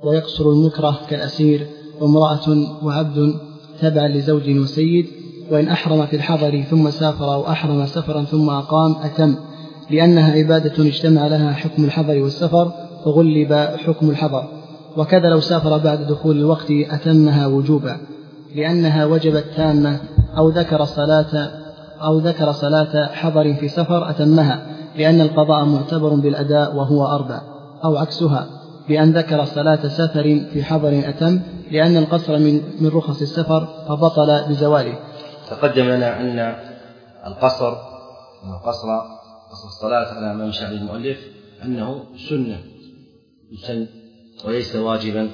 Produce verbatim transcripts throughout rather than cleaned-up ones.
ويقصر المكره كالأسير وامرأة وعبد تبع لزوج وسيد. وإن أحرم في الحضر ثم سافر أو أحرم سفرا ثم أقام أتم، لأنها عبادة اجتمع لها حكم الحضر والسفر فغلب حكم الحضر. وكذا لو سافر بعد دخول الوقت أتمها وجوبا، لأنها وجبت تامة. أو ذكر صلاة أو ذكر صلاة حضر في سفر أتمها، لأن القضاء معتبر بالأداء وهو أربع. أو عكسها، بأن ذكر صلاة سفر في حضر أتم، لأن القصر من, من رخص السفر فبطل بزواله. تقدم لنا أن القصر القصر قصر الصلاة على ما مشى به المؤلف أنه سنة يسن وليس واجبا،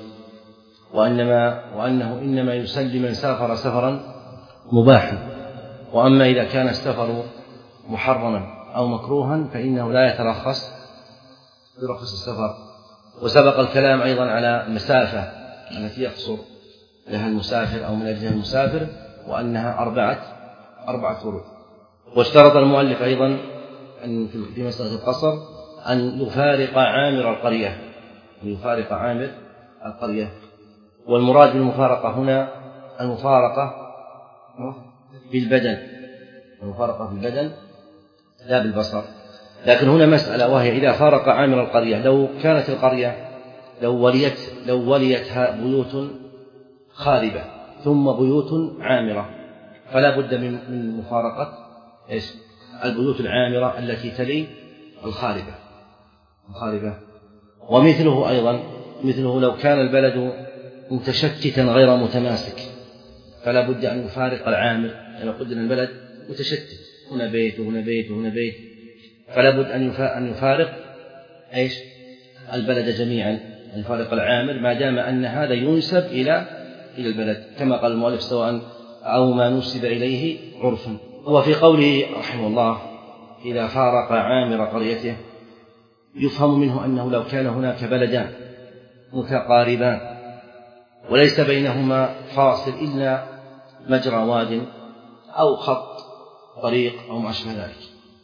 وإنما وأنه إنما يسن من سافر سفرا مباحا. وأما إذا كان السفر محرما أو مكروها فإنه لا يترخص برخص السفر. وسبق الكلام أيضا على المسافة التي يقصر لها المسافر أو من أجلها المسافر، وأنها أربعة أربعة فروض. واشترط المؤلف أيضا أن في مسألة القصر أن يفارق عامر القرية أن يفارق عامر القرية والمراد بالمفارقة هنا المفارقة بالبدن المفارقة بالبدن لا بالبصر. لكن هنا مسألة، وهي إذا فارق عامر القرية، لو كانت القرية لو وليت لو وليتها بيوت خاربة ثم بيوت عامرة، فلا بد من من مفارقة البيوت العامرة التي تلي الخاربة الخاربة. ومثله أيضا مثله لو كان البلد متشتتا غير متماسك فلا بد أن يفارق العامر. لو قلنا البلد متشتت، هنا بيت وهنا بيت وهنا بيت، فلا بد أن يفارق إيش البلد جميعا، أن يفارق العامر ما دام أن هذا ينسب إلى إلى البلد، كما قال المؤلف سواء أو ما نسب إليه عرفا. وفي قوله رحمه الله إذا فارق عامر قريته يفهم منه أنه لو كان هناك بلدان متقاربان وليس بينهما فاصل إلا مجرى واد أو خط طريق أو ما أشبه ذلك،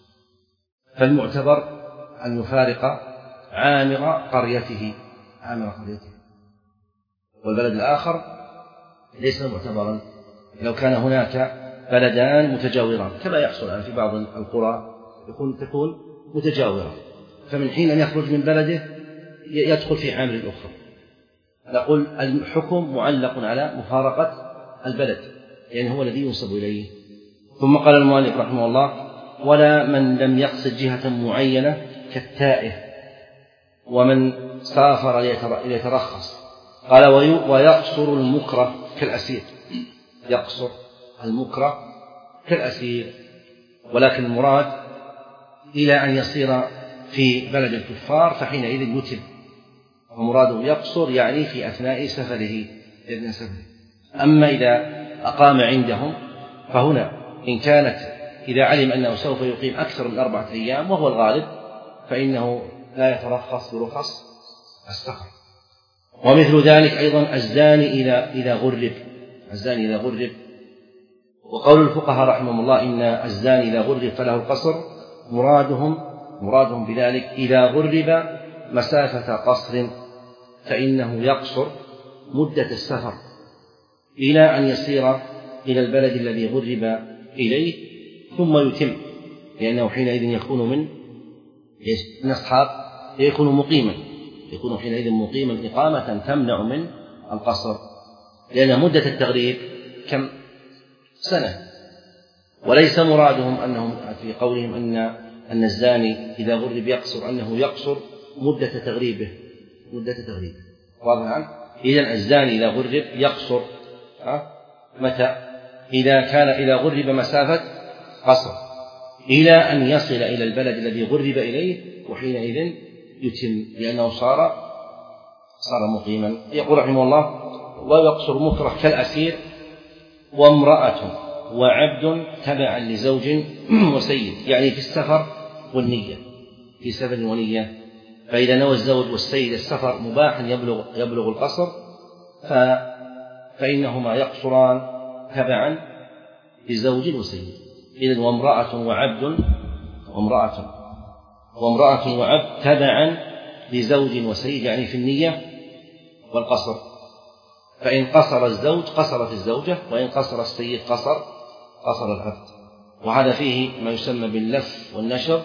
فالمعتبر أن يفارق عامر قريته عامر قريته والبلد الآخر ليس معتبرا لو كان هناك بلدان متجاوران، كما يحصل الآن في بعض القرى يكون تكون متجاورة، فمن حين أن يخرج من بلده يدخل في عامر الأخرى. نقول الحكم معلق على مفارقة البلد يعني هو الذي ينسب إليه. ثم قال المؤلف رحمه الله ولا من لم يقصد جهة معينة كالتائه ومن سافر ليترخص. قال ويقصر المكره كالأسير، يقصر المكره كالأسير، ولكن المراد إلى أن يصير في بلد الكفار فحينئذ يتم، ومراده يقصر يعني في أثناء سفره. أما إذا أقام عندهم فهنا إن كانت إذا علم أنه سوف يقيم أكثر من أربعة أيام وهو الغالب فإنه لا يترخص برخص السفر. ومثل ذلك أيضا الزاني إذا إذا غرب الزاني إذا غرب وقول الفقهاء رحمهم الله إن الزاني إذا غرب فله القصر، مرادهم مرادهم بذلك إذا غرب مسافة قصر فإنه يقصر مدة السفر إلى أن يصير إلى البلد الذي غرب إليه ثم يتم، لأنه حينئذ يكون من من أصحاب يكون مقيما يكون حينئذ مقيما إقامة تمنع من القصر، لأن مدة التغريب كم سنة. وليس مرادهم أنهم في قولهم أن أن الزاني إذا غرب يقصر أنه يقصر مدة تغريبه مدة تغريبه واضح عنه. إذن الزاني إذا غرب يقصر متى؟ إذا كان إذا غرب مسافة قصر إلى أن يصل إلى البلد الذي غرب إليه وحينئذ يتم، لأنه صار صار مقيما. يقول رحمه الله ويقصر مكره كالأسير وامرأة وعبد تبعا لزوج وسيد، يعني في السفر والنية في سفر ونية. فإذا نوى الزوج والسيد السفر مباحا يبلغ يبلغ القصر فإنهما يقصران تبعا لزوج وسيد. إذن وامرأة وعبد وامرأة وامرأة وعبد تبعا لزوج وسيد يعني في النية والقصر، فإن قصر الزوج قصرت الزوجة، وإن قصر السيد قصر قصر العبد. وهذا فيه ما يسمى باللف والنشر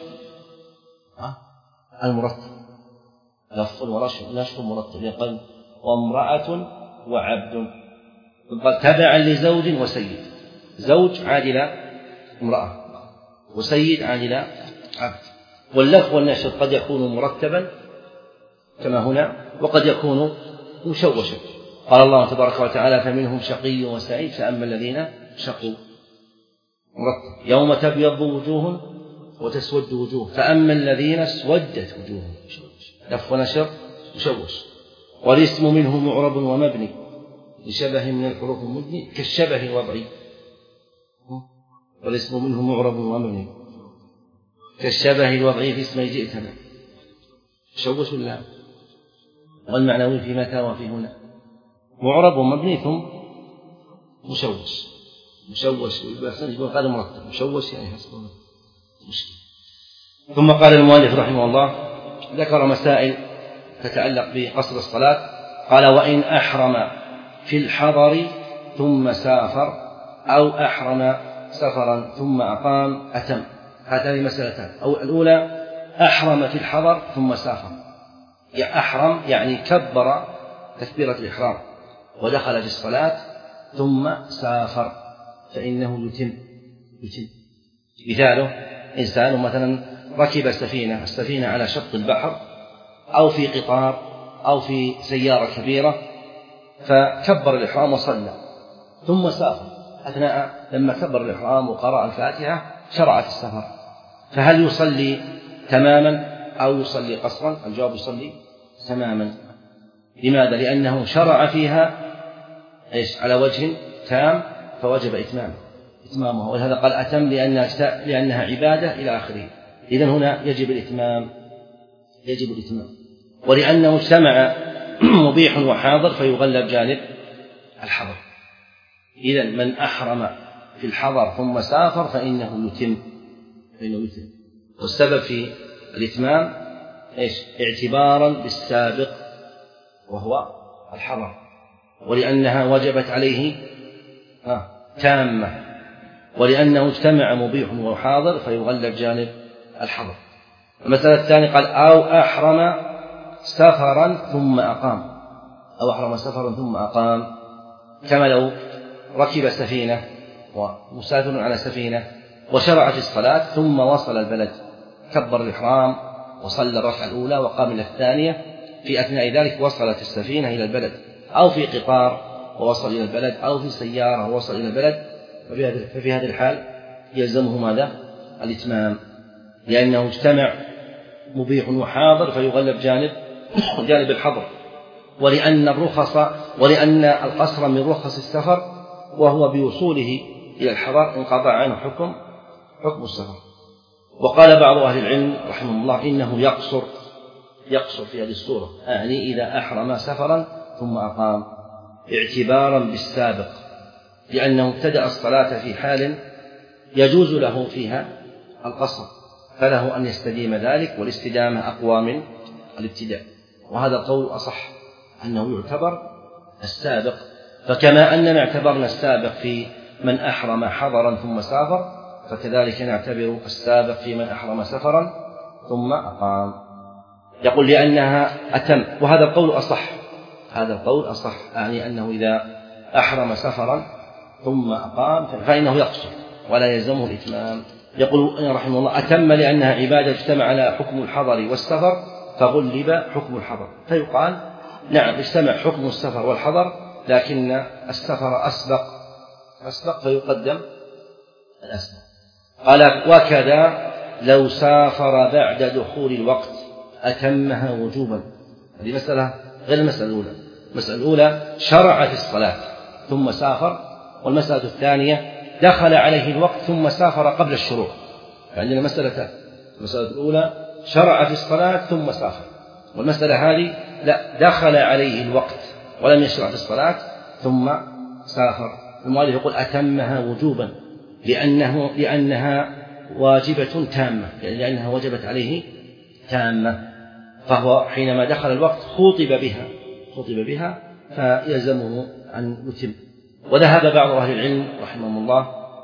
المرتب، لف ونشر مرتب، يقول وامرأة وعبد، قال تبعا لزوج وسيد، زوج عادل امرأة وسيد عادل عبد. واللف والنشر قد يكون مرتبا كما هنا، وقد يكون مشوشا. قال الله تبارك وتعالى فمنهم شقي وسعيد، فأما الذين شقوا مرتب، يوم تبيض وجوه وتسود وجوه، فأما الذين اسودت وجوههم، لف ونشر مشوش. والاسم منه معرب ومبني لشبه من الحروف المبني كالشبه الوضعي، والاسم منه معرب ومبني كالشبه الوضعي في اسم جئتنا، مشوش ولا؟ والمعنوي في متى وفي هنا، معرب ومبني ثم مشوش، مشوش يقول قال مرتب، مشوش يعني حسب مشكلة. ثم قال المؤلف رحمه الله ذكر مسائل تتعلق بقصر الصلاة، قال وإن أحرم في الحضر ثم سافر أو أحرم سفرا ثم أقام أتم. هاتان مسألتان، أو الأولى أحرم في الحضر ثم سافر، يعني أحرم يعني كبر تكبيرة الإحرام ودخل في الصلاة ثم سافر فإنه يتم يتم مثاله إنسان مثلا ركب سفينة السفينة على شط البحر أو في قطار أو في سيارة كبيرة، فكبر الإحرام وصلى ثم سافر، أثناء لما كبر الإحرام وقرأ الفاتحة شرع في السفر، فهل يصلي تماما أو يصلي قصرا؟ الجواب يصلي تماما. لماذا؟ لأنه شرع فيها إيش على وجه تام فوجب إتمامه إتمامها، ولهذا قال أتم لأنها, لأنها عبادة إلى آخره. إذن هنا يجب الإتمام يجب الإتمام ولأنه اجتمع مبيح وحاضر فيغلب جانب الحضر. إذن من أحرم في الحضر ثم سافر فإنه يتم فإنه يتم والسبب في الإتمام إيش؟ اعتبارا بالسابق وهو الحضر، ولأنها وجبت عليه آه تامة، ولأنه اجتمع مبيح وحاضر فيغلب جانب الحضر. المسألة الثانية قال أو أحرم سفرا ثم أقام، أو أحرم سفرا ثم أقام، كما لو ركب سفينة ومسافر على سفينة وشرع في الصلاة ثم وصل البلد، كبر الإحرام وصلى الركعة الأولى وقام إلى الثانية، في أثناء ذلك وصلت السفينة إلى البلد، أو في قطار ووصل إلى البلد، أو في سيارة ووصل إلى البلد، ففي هذه الحال يلزمه ماذا؟ الإتمام، لأنه اجتمع مبيح وحاضر فيغلب جانب جانب الحضر، ولأن الرخص ولأن القصر من رخص السفر، وهو بوصوله إلى الحضر انقضى عنه حكم حكم السفر. وقال بعض أهل العلم رحمه الله إنه يقصر يقصر في هذه الصورة، يعني إذا أحرم سفرا ثم أقام، اعتبارا بالسابق، لأنه ابتدأ الصلاة في حال يجوز له فيها القصر، فله أن يستديم ذلك، والاستدامة أقوى من الابتداء، وهذا القول أصح أنه يعتبر السابق. فكما أننا اعتبرنا السابق في من أحرم حضرا ثم سافر، فكذلك نعتبر السابق في من أحرم سفرا ثم أقام. يقول لأنها أتم، وهذا القول أصح هذا القول أصح يعني أنه إذا أحرم سفرا ثم أقام فإنه يقصر ولا يلزمه الإتمام. يقول رحمه الله أتم لأنها عبادة اجتمع على حكم الحضر والسفر فغلب حكم الحضر، فيقال نعم اجتمع حكم السفر والحضر، لكن السفر أسبق أسبق فيقدم الأسبق. قال وكذا لو سافر بعد دخول الوقت أتمها وجوبا. هذه مسألة غير المسألة الأولى. المسألة الأولى شرع في الصلاة ثم سافر، والمسألة الثانية دخل عليه الوقت ثم سافر قبل الشروع. فعندنا مسألتان، المسألة الأولى شرع في الصلاة ثم سافر، والمسألة هذه لا دخل عليه الوقت ولم يشرع في الصلاة ثم سافر. المؤلف يقول أتمها وجوبا لأنه لأنها واجبة تامة، لأنها وجبت عليه تامة، فهو حينما دخل الوقت خوطب بها خطب بها فيلزمه أن يتم. وذهب بعض أهل العلم رحمهم الله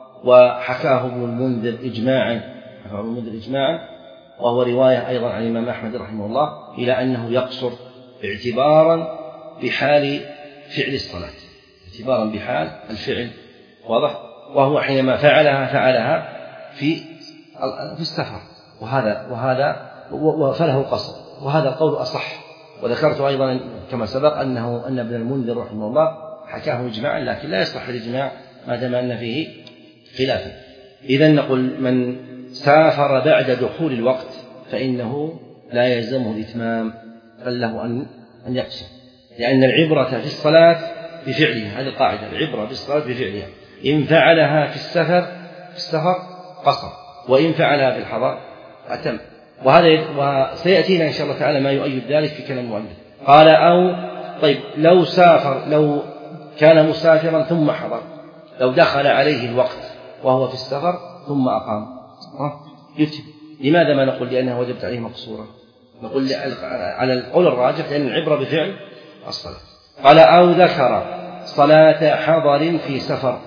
وحكاه ابن المنذر إجماعا حكاه ابن المنذر إجماعا وهو رواية أيضا عن الإمام أحمد رحمه الله إلى أنه يقصر اعتبارا بحال فعل الصلاة اعتبارا بحال الفعل واضح، وهو حينما فعلها فعلها في في السفر وهذا وهذا فله القصر، وهذا القول أصح. وذكرت أيضا كما سبق أنه أن ابن المنذر رحمه الله حكاه إجماعا، لكن لا يصح الإجماع ما دام أن فيه خلافا. إذن نقول من سافر بعد دخول الوقت فإنه لا يلزمه الإتمام بل له أن أن يقصر، لأن العبرة في الصلاة بفعلها، هذه القاعدة، العبرة في الصلاة بفعلها، إن فعلها في السفر في السفر قصر، وإن فعلها في الحضر أتم. وهذا وسيأتينا إن شاء الله تعالى ما يؤيد ذلك في كلام المؤلف. قال أو طيب لو سافر لو كان مسافرا ثم حضر، لو دخل عليه الوقت وهو في السفر ثم أقام يتم. لماذا ما نقول لأنها وجبت عليه مقصورة؟ نقول على القول الراجح لأن العبرة بفعل الصلاة. قال أو ذكر صلاة حضر في سفر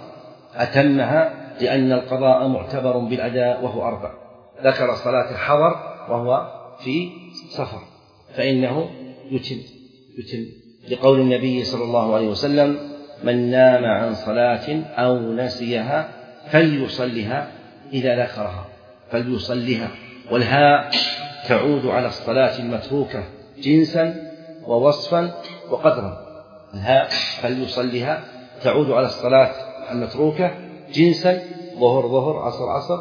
أتمها لأن القضاء معتبر بالأداء وهو أربع. ذكر صلاة الحضر وهو في سفر فإنه يتم يتم لقول النبي صلى الله عليه وسلم من نام عن صلاة أو نسيها فليصلها إذا ذكرها فليصلها، والهاء تعود على الصلاة المتروكة جنسا ووصفا وقدرا. الهاء فليصلها تعود على الصلاة المتروكة جنسا ظهر ظهر عصر عصر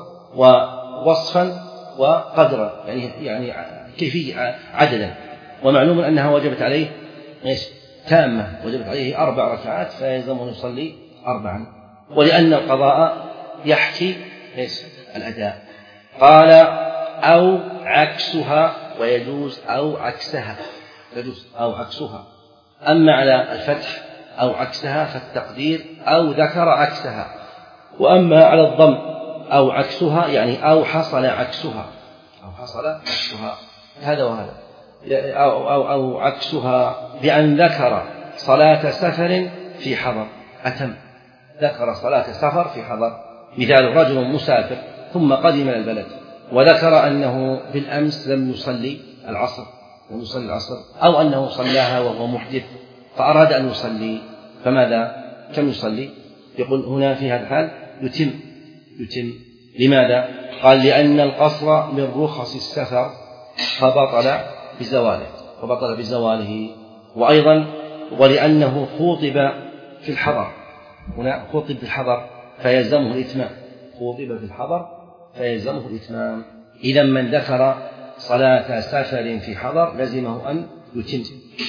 ووصفا وقدرا يعني يعني كيفية عددا. ومعلوم أنها وجبت عليه إيش تامة، وجبت عليه أربع ركعات فيلزمه أن يصلي أربعا، ولأن القضاء يحكي إيش الأداء. قال أو عكسها ويجوز أو عكسها يجوز أو عكسها. أما على الفتح أو عكسها فالتقدير أو ذكر عكسها، وأما على الضم أو عكسها يعني أو حصل عكسها أو حصل عكسها هذا وهذا أو, أو, أو عكسها بأن ذكر صلاة سفر في حضر أتم. ذكر صلاة سفر في حضر، مثال رجل مسافر ثم قدم إلى البلد وذكر أنه بالأمس لم يصلي العصر لم يصلي العصر أو أنه صلاها وهو محدث فأراد أن يصلي، فماذا كم يصلي؟ يقول هنا في هذا الحال يتم يتم. لماذا؟ قال لأن القصر من رخص السفر فبطل بزواله فبطل بزواله وأيضا ولأنه خوطب في الحضر، هنا خوطب في الحضر فيلزمه الإتمام، خوطب في الحضر فيلزمه الإتمام. إذا من ذكر صلاة سفر في حضر لزمه أن يتم،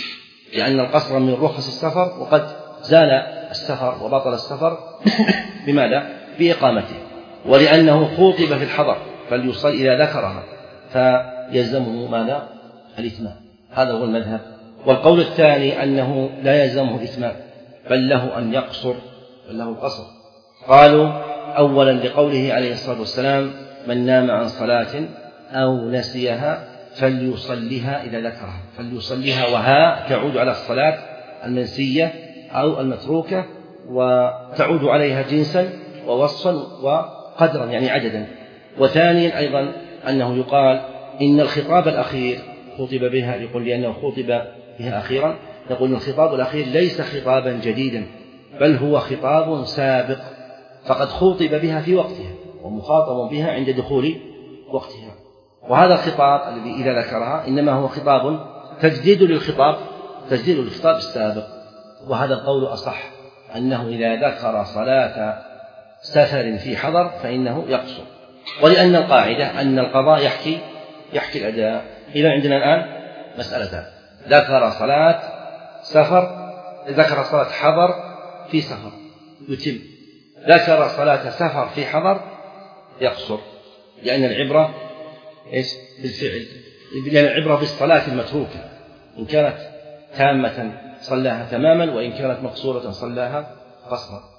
لأن القصر من رخص السفر وقد زال السفر وبطل السفر بماذا؟ بإقامته. ولأنه خوطب في الحضر فليصل إذا ذكرها فيلزمه ماذا؟ الإتمام. هذا هو المذهب. والقول الثاني أنه لا يلزمه الإتمام بل له أن يقصر بل له القصر. قالوا أولا لقوله عليه الصلاة والسلام من نام عن صلاة أو نسيها فليصليها إذا ذكرها، فليصليها وها تعود على الصلاة المنسية أو المتروكة وتعود عليها جنسا ووصفا وقدرا يعني عددا. وثانيا أيضا أنه يقال إن الخطاب الأخير خطب بها، يقول لأنه خطب بها أخيرا، نقول الخطاب الأخير ليس خطابا جديدا بل هو خطاب سابق فقد خطب بها في وقتها ومخاطب بها عند دخول وقتها. وهذا الخطاب الذي إذا ذكرها إنما هو خطاب تجديد للخطاب تجديد للخطاب السابق. وهذا القول أصح أنه إذا ذكر صلاة سفر في حضر فإنه يقصر، ولأن القاعدة أن القضاء يحكي يحكي الأداء. إذا عندنا الآن مسألتان: ذكر صلاة سفر ذكر صلاة حضر في سفر يتم، ذكر صلاة سفر في حضر يقصر، لأن العبرة إيش بالفعل، لأن العبرة بالصلاة المتروكة إن كانت تامة صلاها تماما وإن كانت مقصورة صلاها قصرا.